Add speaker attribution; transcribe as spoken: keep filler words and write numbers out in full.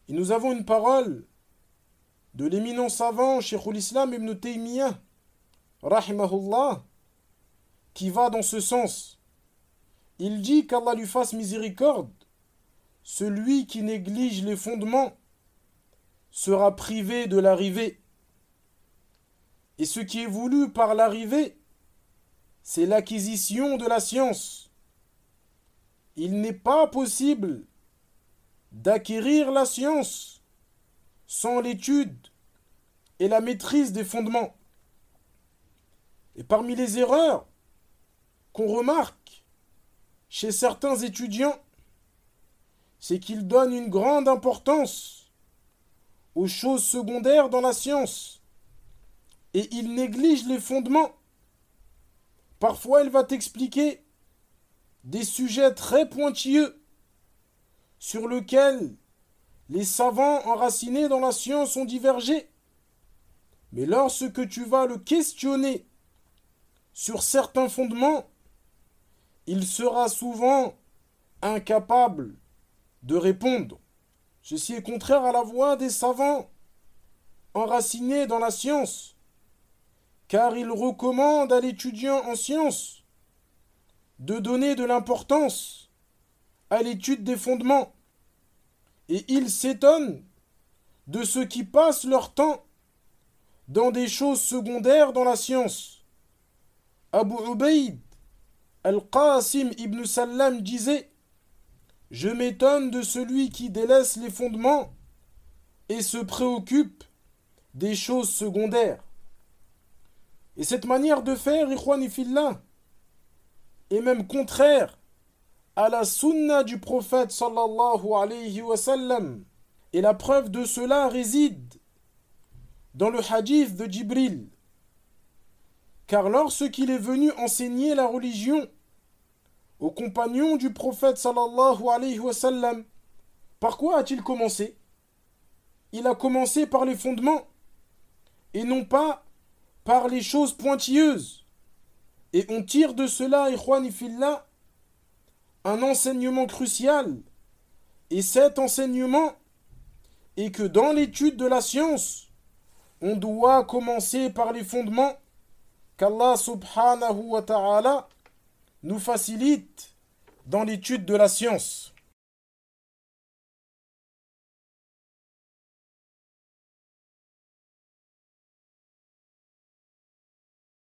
Speaker 1: Et nous avons une parole de l'éminent savant Sheikhul Islam Ibn Taymiyyah, rahimahullah, qui va dans ce sens. Il dit qu'Allah lui fasse miséricorde, celui qui néglige les fondements sera privé de l'arrivée. Et ce qui est voulu par l'arrivée, c'est l'acquisition de la science. Il n'est pas possible d'acquérir la science sans l'étude et la maîtrise des fondements. Et parmi les erreurs qu'on remarque chez certains étudiants, c'est qu'ils donnent une grande importance aux choses secondaires dans la science et ils négligent les fondements. Parfois, il va t'expliquer des sujets très pointilleux sur lesquels les savants enracinés dans la science ont divergé. Mais lorsque tu vas le questionner sur certains fondements, il sera souvent incapable de répondre. Ceci est contraire à la voie des savants enracinés dans la science, car ils recommandent à l'étudiant en sciences de donner de l'importance à l'étude des fondements. Et ils s'étonnent de ceux qui passent leur temps dans des choses secondaires dans la science. Abu Ubayd al-Qasim ibn Sallam disait: je m'étonne de celui qui délaisse les fondements et se préoccupe des choses secondaires. Et cette manière de faire, ikhwani fillah, est même contraire à la sunna du prophète sallallahu alayhi wa sallam. Et la preuve de cela réside dans le hadith de Jibril. Car lorsqu'il est venu enseigner la religion aux compagnons du prophète sallallahu alayhi wa sallam, par quoi a-t-il commencé? Il a commencé par les fondements et non pas par les choses pointilleuses. Et on tire de cela, ikhwani fillah, un enseignement crucial. Et cet enseignement est que dans l'étude de la science, on doit commencer par les fondements, qu'Allah subhanahu wa ta'ala nous facilite dans l'étude de la science.